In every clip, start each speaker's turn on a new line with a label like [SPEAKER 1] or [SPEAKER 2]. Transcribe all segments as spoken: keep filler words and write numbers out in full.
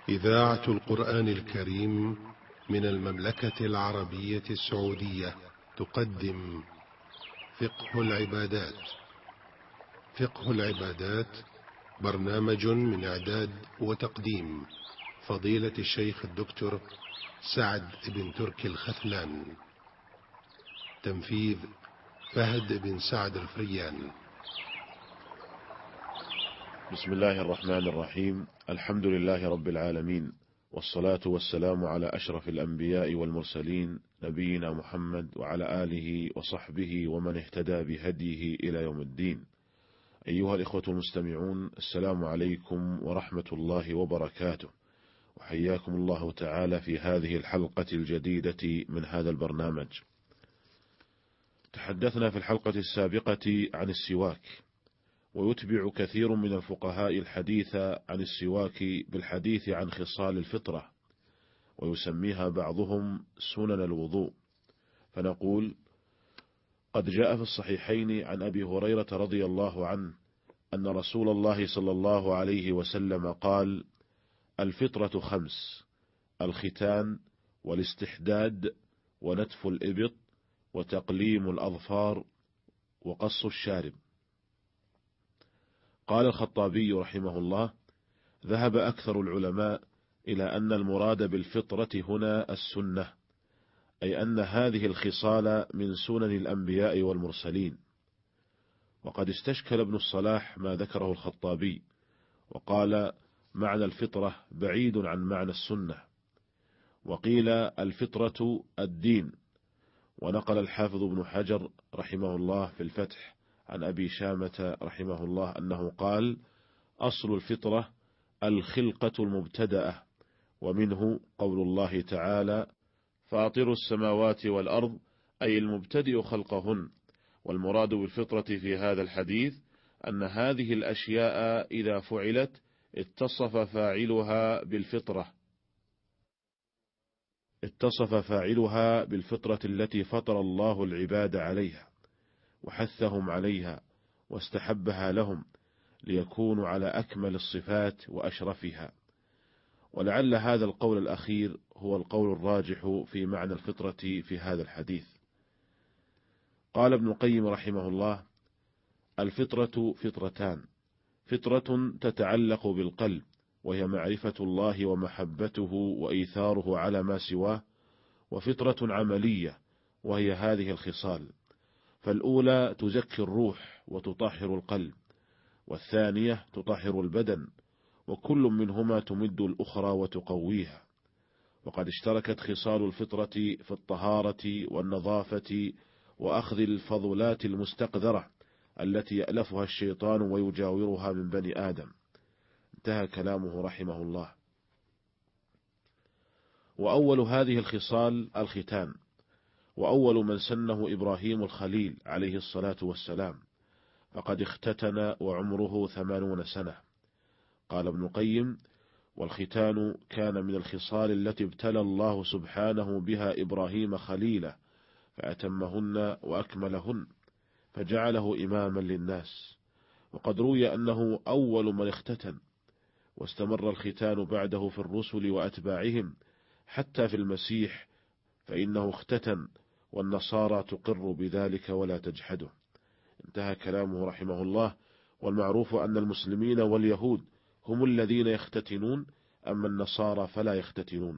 [SPEAKER 1] إذاعة القرآن الكريم من المملكة العربية السعودية تقدم فقه العبادات. فقه العبادات برنامج من إعداد وتقديم فضيلة الشيخ الدكتور سعد بن تركي الخثلان. تنفيذ فهد بن سعد الفريان.
[SPEAKER 2] بسم الله الرحمن الرحيم. الحمد لله رب العالمين، والصلاة والسلام على أشرف الأنبياء والمرسلين، نبينا محمد وعلى آله وصحبه ومن اهتدى بهديه إلى يوم الدين. أيها الإخوة المستمعون، السلام عليكم ورحمة الله وبركاته، وحياكم الله تعالى في هذه الحلقة الجديدة من هذا البرنامج. تحدثنا في الحلقة السابقة عن السواك، ويتبع كثير من الفقهاء الحديث عن السواك بالحديث عن خصال الفطرة، ويسميها بعضهم سنن الوضوء. فنقول: قد جاء في الصحيحين عن أبي هريرة رضي الله عنه أن رسول الله صلى الله عليه وسلم قال: الفطرة خمس: الختان، والاستحداد، ونتف الإبط، وتقليم الأظفار، وقص الشارب. قال الخطابي رحمه الله: ذهب أكثر العلماء إلى أن المراد بالفطرة هنا السنة، أي أن هذه الخصال من سنن الأنبياء والمرسلين. وقد استشكل ابن الصلاح ما ذكره الخطابي، وقال: معنى الفطرة بعيد عن معنى السنة. وقيل الفطرة الدين. ونقل الحافظ ابن حجر رحمه الله في الفتح عن أبي شامة رحمه الله أنه قال: أصل الفطرة الخلقة المبتدأة، ومنه قول الله تعالى: فاطر السماوات والأرض، أي المبتدئ خلقهن. والمراد بالفطرة في هذا الحديث أن هذه الأشياء إذا فعلت اتصف فاعلها بالفطرة اتصف فاعلها بالفطرة التي فطر الله العباد عليها، وحثهم عليها، واستحبها لهم ليكونوا على أكمل الصفات وأشرفها. ولعل هذا القول الأخير هو القول الراجح في معنى الفطرة في هذا الحديث. قال ابن القيم رحمه الله: الفطرة فطرتان: فطرة تتعلق بالقلب، وهي معرفة الله ومحبته وإيثاره على ما سواه، وفطرة عملية، وهي هذه الخصال. فالأولى تزكي الروح وتطهر القلب، والثانية تطهر البدن، وكل منهما تمد الأخرى وتقويها. وقد اشتركت خصال الفطرة في الطهارة والنظافة وأخذ الفضلات المستقذرة التي يألفها الشيطان ويجاورها من بني آدم. انتهى كلامه رحمه الله. وأول هذه الخصال الختان، وأول من سنه إبراهيم الخليل عليه الصلاة والسلام، فقد اختتن وعمره ثمانون سنة. قال ابن القيم: والختان كان من الخصال التي ابتلى الله سبحانه بها إبراهيم خليله، فأتمهن وأكملهن، فجعله إماما للناس. وقد روي أنه أول من اختتن، واستمر الختان بعده في الرسل وأتباعهم حتى في المسيح، فإنه اختتن، والنصارى تقر بذلك ولا تجحده. انتهى كلامه رحمه الله. والمعروف أن المسلمين واليهود هم الذين يختتنون، أما النصارى فلا يختتنون.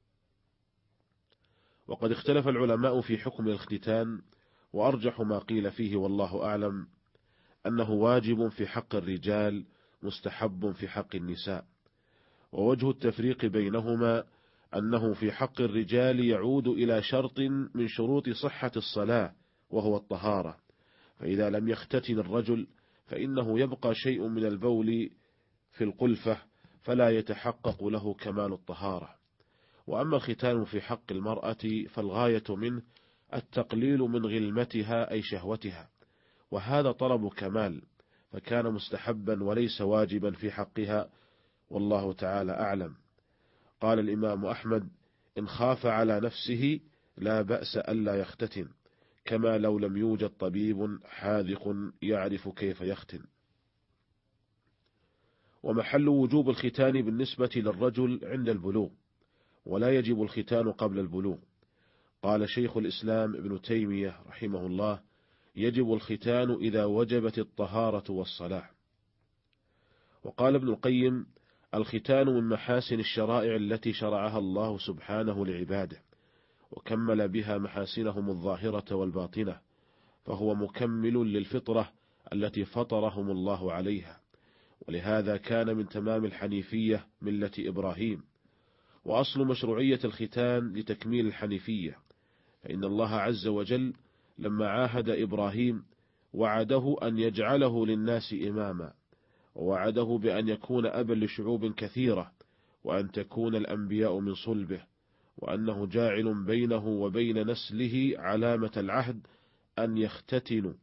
[SPEAKER 2] وقد اختلف العلماء في حكم الاختتان، وأرجح ما قيل فيه والله أعلم أنه واجب في حق الرجال، مستحب في حق النساء. ووجه التفريق بينهما أنه في حق الرجال يعود إلى شرط من شروط صحة الصلاة، وهو الطهارة، فإذا لم يختتن الرجل فإنه يبقى شيء من البول في القلفة، فلا يتحقق له كمال الطهارة. وأما الختان في حق المرأة فالغاية منه التقليل من غلمتها أي شهوتها، وهذا طلب كمال، فكان مستحبا وليس واجبا في حقها، والله تعالى أعلم. قال الإمام أحمد: إن خاف على نفسه لا بأس ألا يختتن، كما لو لم يوجد طبيب حاذق يعرف كيف يختن. ومحل وجوب الختان بالنسبة للرجل عند البلوغ، ولا يجب الختان قبل البلوغ. قال شيخ الإسلام ابن تيمية رحمه الله: يجب الختان إذا وجبت الطهارة والصلاح. وقال ابن القيم: الختان من محاسن الشرائع التي شرعها الله سبحانه لعباده، وكمل بها محاسنهم الظاهرة والباطنة، فهو مكمل للفطرة التي فطرهم الله عليها، ولهذا كان من تمام الحنيفية ملة إبراهيم. وأصل مشروعية الختان لتكميل الحنيفية، فإن الله عز وجل لما عاهد إبراهيم وعده أن يجعله للناس إماما، ووعده بأن يكون أبا لشعوب كثيرة، وأن تكون الأنبياء من صلبه، وأنه جاعل بينه وبين نسله علامة العهد أن يختتنوا،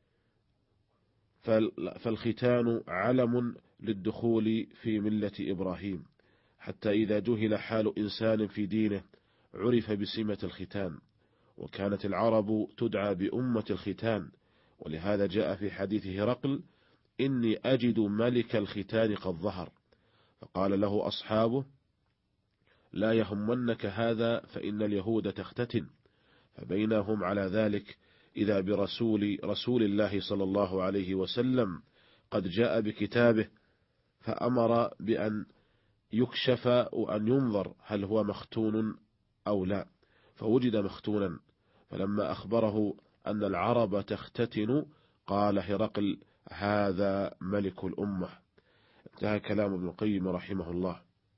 [SPEAKER 2] فالختان علم للدخول في ملة إبراهيم، حتى إذا جهل حال إنسان في دينه عرف بسمة الختان. وكانت العرب تدعى بأمة الختان، ولهذا جاء في حديث هرقل: إني أجد ملك الختان قد ظهر، فقال له أصحابه: لا يهمنك هذا فإن اليهود تختتن. فبينهم على ذلك إذا برسول رسول الله صلى الله عليه وسلم قد جاء بكتابه، فأمر بأن يكشف وأن ينظر هل هو مختون أو لا، فوجد مختونا. فلما أخبره أن العرب تختتن قال هرقل: هذا ملك الأمة. انتهى كلام ابن القيم رحمه الله.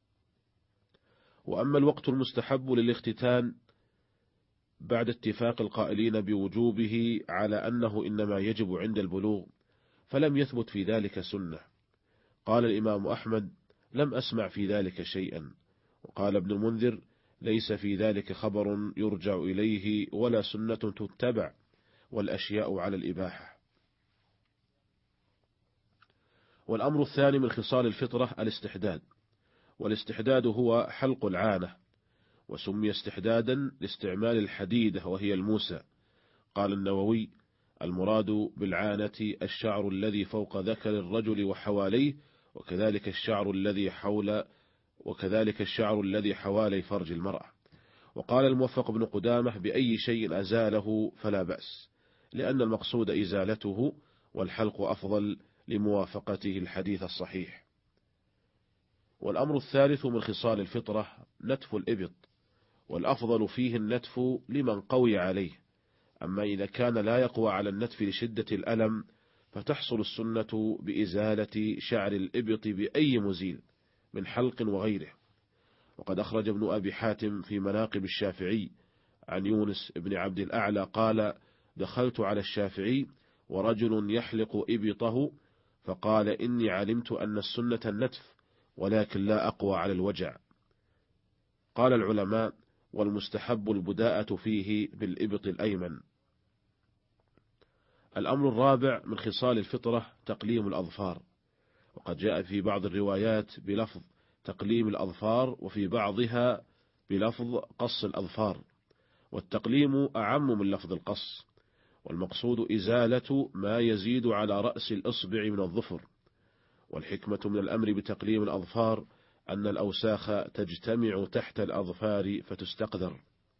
[SPEAKER 2] وأما الوقت المستحب للاختتان بعد اتفاق القائلين بوجوبه على أنه إنما يجب عند البلوغ، فلم يثبت في ذلك سنة. قال الإمام أحمد: لم أسمع في ذلك شيئا. وقال ابن المنذر: ليس في ذلك خبر يرجع إليه ولا سنة تتبع، والأشياء على الإباحة. والأمر الثاني من خصال الفطرة الاستحداد، والاستحداد هو حلق العانة، وسمي استحدادا لاستعمال الحديدة وهي الموسى. قال النووي: المراد بالعانة الشعر الذي فوق ذكر الرجل وحواليه، وكذلك الشعر الذي حول وكذلك الشعر الذي حوالي فرج المرأة. وقال الموفق بن قدامة: بأي شيء أزاله فلا بأس، لأن المقصود إزالته، والحلق أفضل لموافقته الحديث الصحيح. والأمر الثالث من خصال الفطرة نتف الإبط، والأفضل فيه النتف لمن قوي عليه. أما إذا كان لا يقوى على النتف لشدة الألم، فتحصل السنة بإزالة شعر الإبط بأي مزيل من حلق وغيره. وقد أخرج ابن أبي حاتم في مناقب الشافعي عن يونس بن عبد الأعلى قال: دخلت على الشافعي ورجل يحلق إبطه، فقال: إني علمت أن السنة النتف، ولكن لا أقوى على الوجع. قال العلماء: والمستحب البداءة فيه بالإبط الأيمن. الأمر الرابع من خصال الفطرة تقليم الأظفار، وقد جاء في بعض الروايات بلفظ تقليم الأظفار، وفي بعضها بلفظ قص الأظفار، والتقليم أعم من لفظ القص، والمقصود إزالة ما يزيد على رأس الإصبع من الظفر. والحكمة من الأمر بتقليم الأظفار أن الأوساخ تجتمع تحت الأظفار فتستقذر.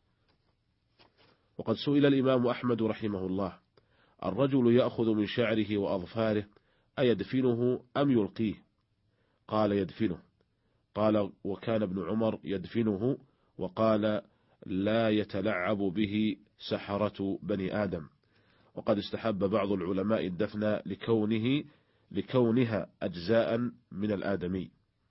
[SPEAKER 2] وقد سئل الإمام أحمد رحمه الله: الرجل يأخذ من شعره وأظفاره أيدفنه أم يلقيه؟ قال: يدفنه. قال: وكان ابن عمر يدفنه، وقال: لا يتلعب به سحرة بني آدم. وقد استحب بعض العلماء الدفن لكونه لكونها أجزاء من الآدمي.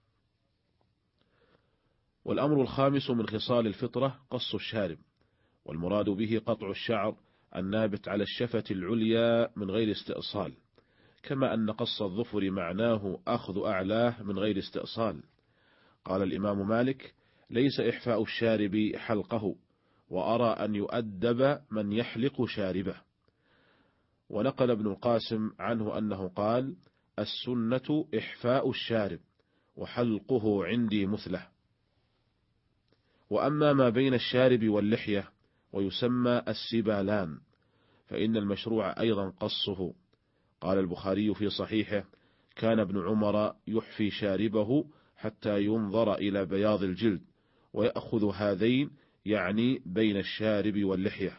[SPEAKER 2] والأمر الخامس من خصال الفطرة قص الشارب، والمراد به قطع الشعر النابت على الشفة العليا من غير استئصال، كما أن قص الظفر معناه أخذ أعلاه من غير استئصال. قال الإمام مالك: ليس إحفاء الشارب حلقه، وأرى أن يؤدب من يحلق شاربه. ونقل ابن القاسم عنه أنه قال: السنة إحفاء الشارب، وحلقه عندي مثله. وأما ما بين الشارب واللحية ويسمى السبالان، فإن المشروع أيضا قصه. قال البخاري في صحيحه: كان ابن عمر يحفي شاربه حتى ينظر إلى بياض الجلد، ويأخذ هذين يعني بين الشارب واللحية.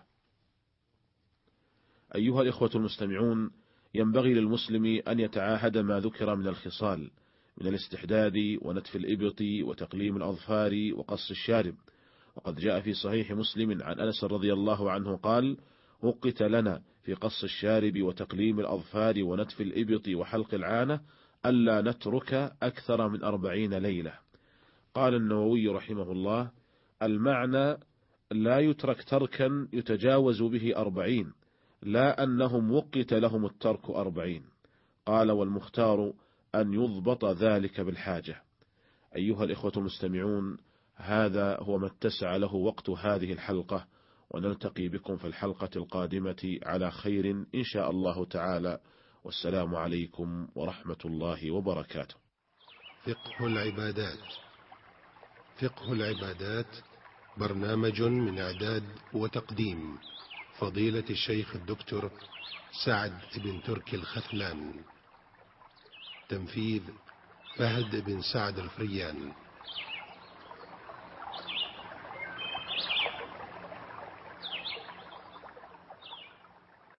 [SPEAKER 2] أيها الإخوة المستمعون، ينبغي للمسلم أن يتعاهد ما ذكر من الخصال من الاستحداد ونتف الإبط وتقليم الأظفار وقص الشارب. وقد جاء في صحيح مسلم عن أنس رضي الله عنه قال: وقت لنا في قص الشارب وتقليم الأظفار ونتف الإبط وحلق العانة ألا نترك أكثر من أربعين ليلة. قال النووي رحمه الله: المعنى لا يترك تركا يتجاوز به أربعين، لا أنهم وقت لهم الترك أربعين. قال: والمختار أن يضبط ذلك بالحاجة. أيها الإخوة المستمعون، هذا هو ما اتسع له وقت هذه الحلقة، ونلتقي بكم في الحلقة القادمة على خير إن شاء الله تعالى، والسلام عليكم ورحمة الله وبركاته.
[SPEAKER 1] فقه العبادات. فقه العبادات برنامج من إعداد وتقديم فضيلة الشيخ الدكتور سعد بن تركي الخثلان. تنفيذ فهد بن سعد الفريان.